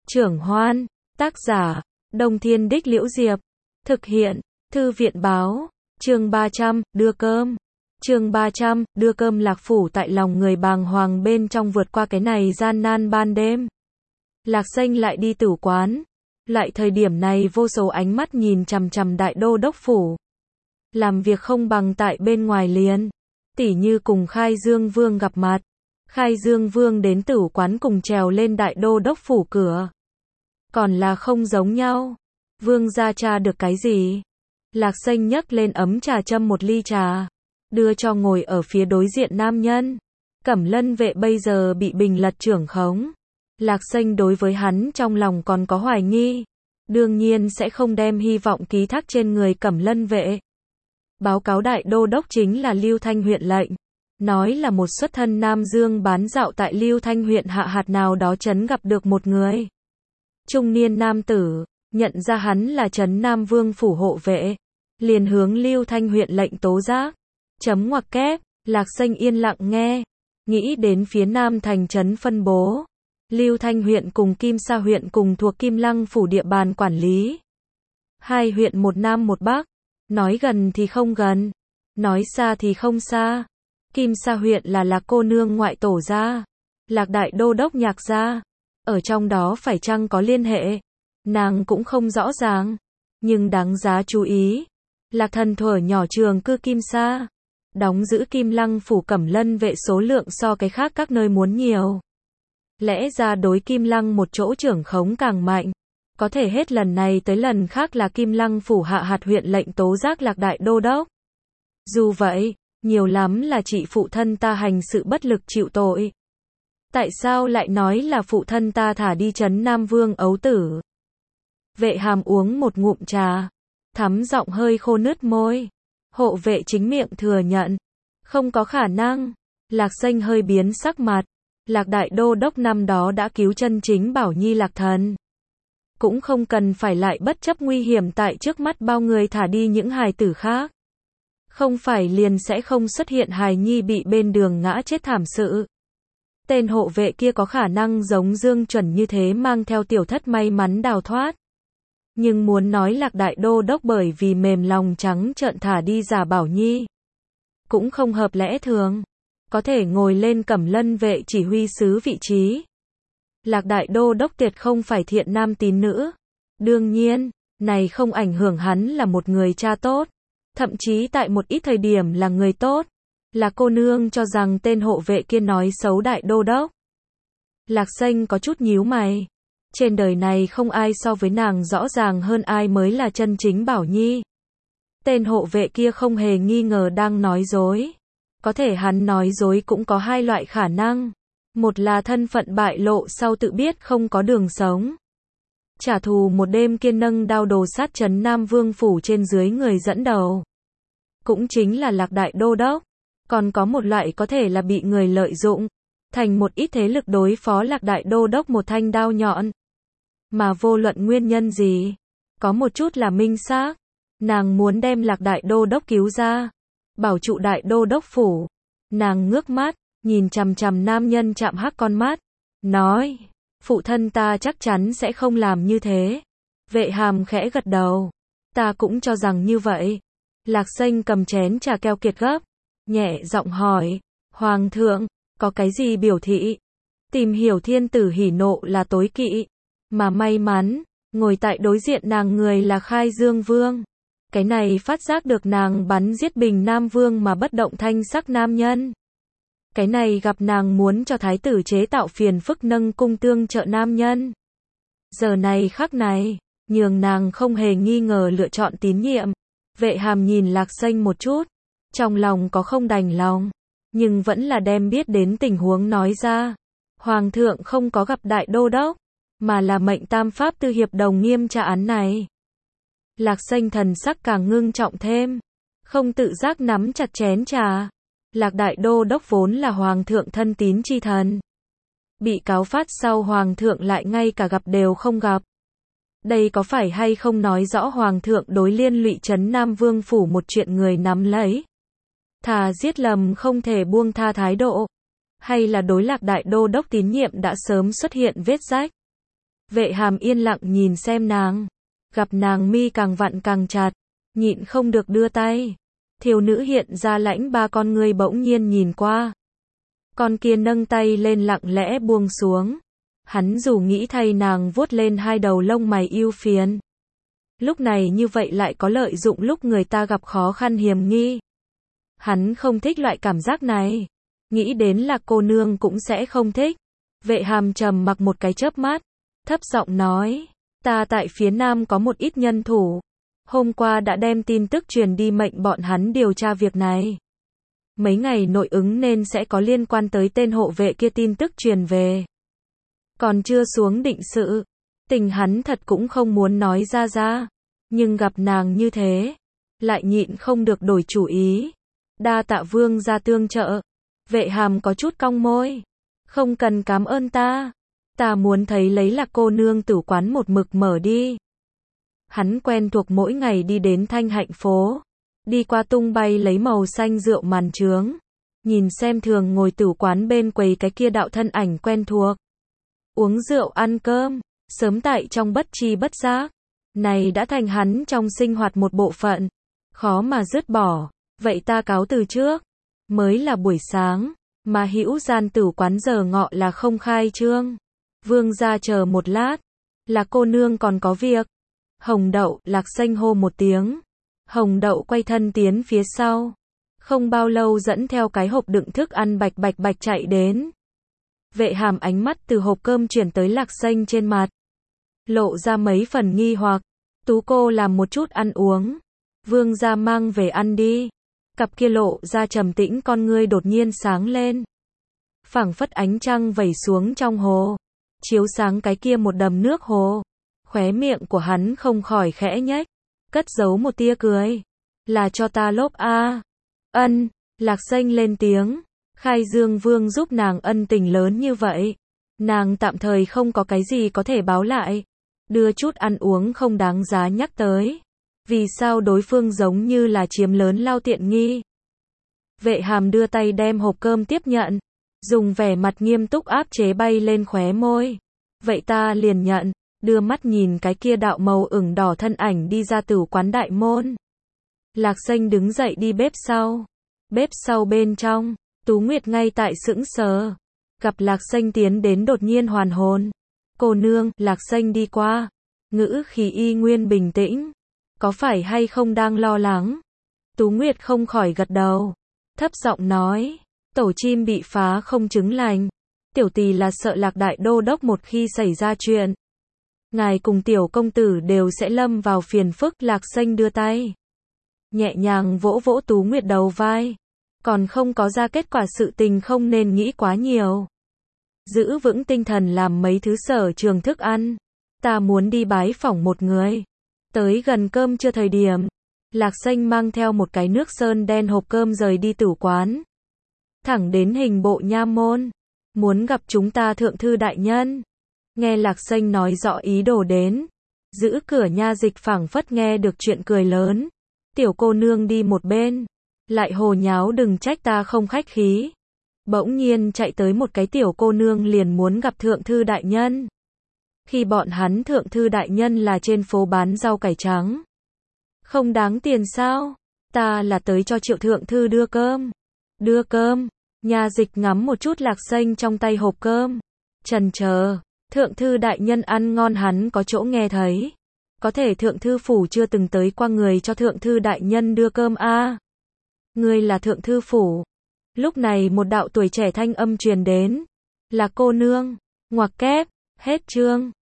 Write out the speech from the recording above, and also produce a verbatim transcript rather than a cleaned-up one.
Trưởng Hoan, tác giả, Đông Thiên Đích Liễu Diệp, thực hiện, Thư viện Báo, chương ba trăm, đưa cơm. Chương ba trăm, đưa cơm. Lạc Phủ tại lòng người bàng hoàng bên trong vượt qua cái này gian nan ban đêm. Lạc Xanh lại đi tử quán. Lại thời điểm này vô số ánh mắt nhìn chằm chằm đại đô đốc phủ. Làm việc không bằng tại bên ngoài liền. Tỉ như cùng Khai Dương Vương gặp mặt. Khai Dương Vương đến tử quán cùng trèo lên đại đô đốc phủ cửa. Còn là không giống nhau. Vương gia tra được cái gì? Lạc Xanh nhấc lên ấm trà châm một ly trà. Đưa cho ngồi ở phía đối diện nam nhân. Cẩm Lân vệ bây giờ bị Bình Lật trưởng khống. Lạc Xanh đối với hắn trong lòng còn có hoài nghi. Đương nhiên sẽ không đem hy vọng ký thác trên người Cẩm Lân vệ. Báo cáo đại đô đốc chính là Lưu Thanh huyện lệnh. Nói là một xuất thân Nam Dương bán dạo tại Lưu Thanh huyện hạ hạt nào đó trấn gặp được một người. Trung niên nam tử, nhận ra hắn là trấn Nam Vương phủ hộ vệ. Liền hướng Lưu Thanh huyện lệnh tố giác. Chấm ngoặc kép, Lạc Xanh yên lặng nghe. Nghĩ đến phía Nam thành trấn phân bố. Lưu Thanh huyện cùng Kim Sa huyện cùng thuộc Kim Lăng phủ địa bàn quản lý. Hai huyện một Nam một Bắc. Nói gần thì không gần. Nói xa thì không xa. Kim Sa huyện là Lạc cô nương ngoại tổ gia. Lạc đại đô đốc nhạc gia. Ở trong đó phải chăng có liên hệ? Nàng cũng không rõ ràng. Nhưng đáng giá chú ý. Lạc thần thuở nhỏ trường cư Kim Sa. Đóng giữ Kim Lăng phủ Cẩm Lân vệ số lượng so cái khác các nơi muốn nhiều. Lẽ ra đối Kim Lăng một chỗ trưởng khống càng mạnh. Có thể hết lần này tới lần khác là Kim Lăng phủ hạ hạt huyện lệnh tố giác Lạc đại đô đốc. Dù vậy, nhiều lắm là chị phụ thân ta hành sự bất lực chịu tội. Tại sao lại nói là phụ thân ta thả đi trấn Nam Vương ấu tử? Vệ Hàm uống một ngụm trà, thắm giọng hơi khô nứt môi. Hộ vệ chính miệng thừa nhận, không có khả năng. Lạc Xanh hơi biến sắc mặt. Lạc đại đô đốc năm đó đã cứu chân chính Bảo Nhi Lạc thần. Cũng không cần phải lại bất chấp nguy hiểm tại trước mắt bao người thả đi những hài tử khác. Không phải liền sẽ không xuất hiện hài nhi bị bên đường ngã chết thảm sự. Tên hộ vệ kia có khả năng giống Dương Chuẩn như thế mang theo tiểu thất may mắn đào thoát. Nhưng muốn nói Lạc đại đô đốc bởi vì mềm lòng trắng trợn thả đi giả Bảo Nhi. Cũng không hợp lẽ thường. Có thể ngồi lên Cẩm Lân vệ chỉ huy sứ vị trí. Lạc đại đô đốc tuyệt không phải thiện nam tín nữ. Đương nhiên, này không ảnh hưởng hắn là một người cha tốt. Thậm chí tại một ít thời điểm là người tốt. Là cô nương cho rằng tên hộ vệ kia nói xấu đại đô đốc. Lạc Xanh có chút nhíu mày. Trên đời này không ai so với nàng rõ ràng hơn ai mới là chân chính Bảo Nhi. Tên hộ vệ kia không hề nghi ngờ đang nói dối. Có thể hắn nói dối cũng có hai loại khả năng. Một là thân phận bại lộ sau tự biết không có đường sống. Trả thù một đêm kia nâng đao đồ sát trấn Nam Vương phủ trên dưới người dẫn đầu. Cũng chính là Lạc đại đô đốc. Còn có một loại có thể là bị người lợi dụng. Thành một ít thế lực đối phó Lạc đại đô đốc một thanh đao nhọn. Mà vô luận nguyên nhân gì. Có một chút là minh xác. Nàng muốn đem Lạc đại đô đốc cứu ra. Bảo trụ đại đô đốc phủ. Nàng ngước mắt. Nhìn chằm chằm nam nhân chạm hắc con mắt. Nói. Phụ thân ta chắc chắn sẽ không làm như thế. Vệ Hàm khẽ gật đầu. Ta cũng cho rằng như vậy. Lạc Xanh cầm chén trà keo kiệt gấp. Nhẹ giọng hỏi. Hoàng thượng, có cái gì biểu thị? Tìm hiểu thiên tử hỉ nộ là tối kỵ. Mà may mắn, ngồi tại đối diện nàng người là Khai Dương Vương. Cái này phát giác được nàng bắn giết Bình Nam Vương mà bất động thanh sắc nam nhân. Cái này gặp nàng muốn cho thái tử chế tạo phiền phức nâng cung tương trợ nam nhân. Giờ này khắc này, nhường nàng không hề nghi ngờ lựa chọn tín nhiệm. Vệ Hàm nhìn Lạc Xanh một chút. Trong lòng có không đành lòng. Nhưng vẫn là đem biết đến tình huống nói ra. Hoàng thượng không có gặp đại đô đốc. Mà là mệnh tam pháp tư hiệp đồng nghiêm tra án này. Lạc Xanh thần sắc càng ngưng trọng thêm. Không tự giác nắm chặt chén trà. Lạc đại đô đốc vốn là hoàng thượng thân tín chi thần. Bị cáo phát sau hoàng thượng lại ngay cả gặp đều không gặp. Đây có phải hay không nói rõ hoàng thượng đối liên lụy trấn Nam Vương phủ một chuyện người nắm lấy. Thà giết lầm không thể buông tha thái độ. Hay là đối Lạc đại đô đốc tín nhiệm đã sớm xuất hiện vết rách. Vệ Hàm yên lặng nhìn xem nàng. Gặp nàng mi càng vặn càng chặt. Nhịn không được đưa tay. Thiếu nữ hiện ra lãnh ba con ngươi bỗng nhiên nhìn qua. Con kia nâng tay lên lặng lẽ buông xuống. Hắn dù nghĩ thay nàng vuốt lên hai đầu lông mày ưu phiền. Lúc này như vậy lại có lợi dụng lúc người ta gặp khó khăn hiểm nghi. Hắn không thích loại cảm giác này. Nghĩ đến là cô nương cũng sẽ không thích. Vệ Hàm trầm mặc một cái chớp mắt. Thấp giọng nói. Ta tại phía nam có một ít nhân thủ. Hôm qua đã đem tin tức truyền đi mệnh bọn hắn điều tra việc này. Mấy ngày nội ứng nên sẽ có liên quan tới tên hộ vệ kia tin tức truyền về. Còn chưa xuống định sự. Tình hắn thật cũng không muốn nói ra ra. Nhưng gặp nàng như thế. Lại nhịn không được đổi chủ ý. Đa tạ vương ra tương trợ. Vệ Hàm có chút cong môi. Không cần cảm ơn ta. Ta muốn thấy lấy là cô nương tử quán một mực mở đi. Hắn quen thuộc mỗi ngày đi đến Thanh Hạnh phố. Đi qua tung bay lấy màu xanh rượu màn trướng. Nhìn xem thường ngồi tử quán bên quầy cái kia đạo thân ảnh quen thuộc. Uống rượu ăn cơm. Sớm tại trong bất tri bất giác. Này đã thành hắn trong sinh hoạt một bộ phận. Khó mà dứt bỏ. Vậy ta cáo từ trước. Mới là buổi sáng. Mà hữu gian tử quán giờ ngọ là không khai trương. Vương gia chờ một lát. Là cô nương còn có việc. Hồng Đậu, Lạc Xanh hô một tiếng. Hồng Đậu quay thân tiến phía sau. Không bao lâu dẫn theo cái hộp đựng thức ăn bạch bạch bạch chạy đến. Vệ Hàm ánh mắt từ hộp cơm chuyển tới Lạc Xanh trên mặt. Lộ ra mấy phần nghi hoặc. Tú cô làm một chút ăn uống. Vương gia mang về ăn đi. Cặp kia lộ ra trầm tĩnh con ngươi đột nhiên sáng lên. Phảng phất ánh trăng vẩy xuống trong hồ. Chiếu sáng cái kia một đầm nước hồ. Khóe miệng của hắn không khỏi khẽ nhếch. Cất giấu một tia cười. Là cho ta lốp a. Ân. Lạc Xanh lên tiếng. Khai Dương Vương giúp nàng ân tình lớn như vậy. Nàng tạm thời không có cái gì có thể báo lại. Đưa chút ăn uống không đáng giá nhắc tới. Vì sao đối phương giống như là chiếm lớn lao tiện nghi. Vệ Hàm đưa tay đem hộp cơm tiếp nhận. Dùng vẻ mặt nghiêm túc áp chế bay lên khóe môi. Vậy ta liền nhận. Đưa mắt nhìn cái kia đạo màu ửng đỏ thân ảnh đi ra tử quán đại môn. Lạc Xanh đứng dậy đi bếp sau. Bếp sau bên trong. Tú Nguyệt ngay tại sững sờ. Gặp Lạc Xanh tiến đến đột nhiên hoàn hồn. Cô nương, Lạc Xanh đi qua. Ngữ khí y nguyên bình tĩnh. Có phải hay không đang lo lắng? Tú Nguyệt không khỏi gật đầu. Thấp giọng nói. Tổ chim bị phá không chứng lành. Tiểu tỳ là sợ Lạc đại đô đốc một khi xảy ra chuyện. Ngài cùng tiểu công tử đều sẽ lâm vào phiền phức. Lạc Xanh đưa tay. Nhẹ nhàng vỗ vỗ Tú Nguyệt đầu vai. Còn không có ra kết quả sự tình không nên nghĩ quá nhiều. Giữ vững tinh thần làm mấy thứ sở trường thức ăn. Ta muốn đi bái phỏng một người. Tới gần cơm trưa thời điểm. Lạc Xanh mang theo một cái nước sơn đen hộp cơm rời đi tử quán. Thẳng đến hình bộ nha môn. Muốn gặp chúng ta thượng thư đại nhân. Nghe Lạc Xanh nói rõ ý đồ đến. Giữ cửa nha dịch phảng phất nghe được chuyện cười lớn. Tiểu cô nương đi một bên. Lại hồ nháo đừng trách ta không khách khí. Bỗng nhiên chạy tới một cái tiểu cô nương liền muốn gặp thượng thư đại nhân. Khi bọn hắn thượng thư đại nhân là trên phố bán rau cải trắng. Không đáng tiền sao? Ta là tới cho Triệu thượng thư đưa cơm. Đưa cơm. Nha dịch ngắm một chút Lạc Xanh trong tay hộp cơm. Chần chờ. Thượng thư đại nhân ăn ngon hắn có chỗ nghe thấy. Có thể thượng thư phủ chưa từng tới qua người cho thượng thư đại nhân đưa cơm a. À, ngươi là thượng thư phủ. Lúc này một đạo tuổi trẻ thanh âm truyền đến. Là cô nương. Ngoặc kép. Hết chương.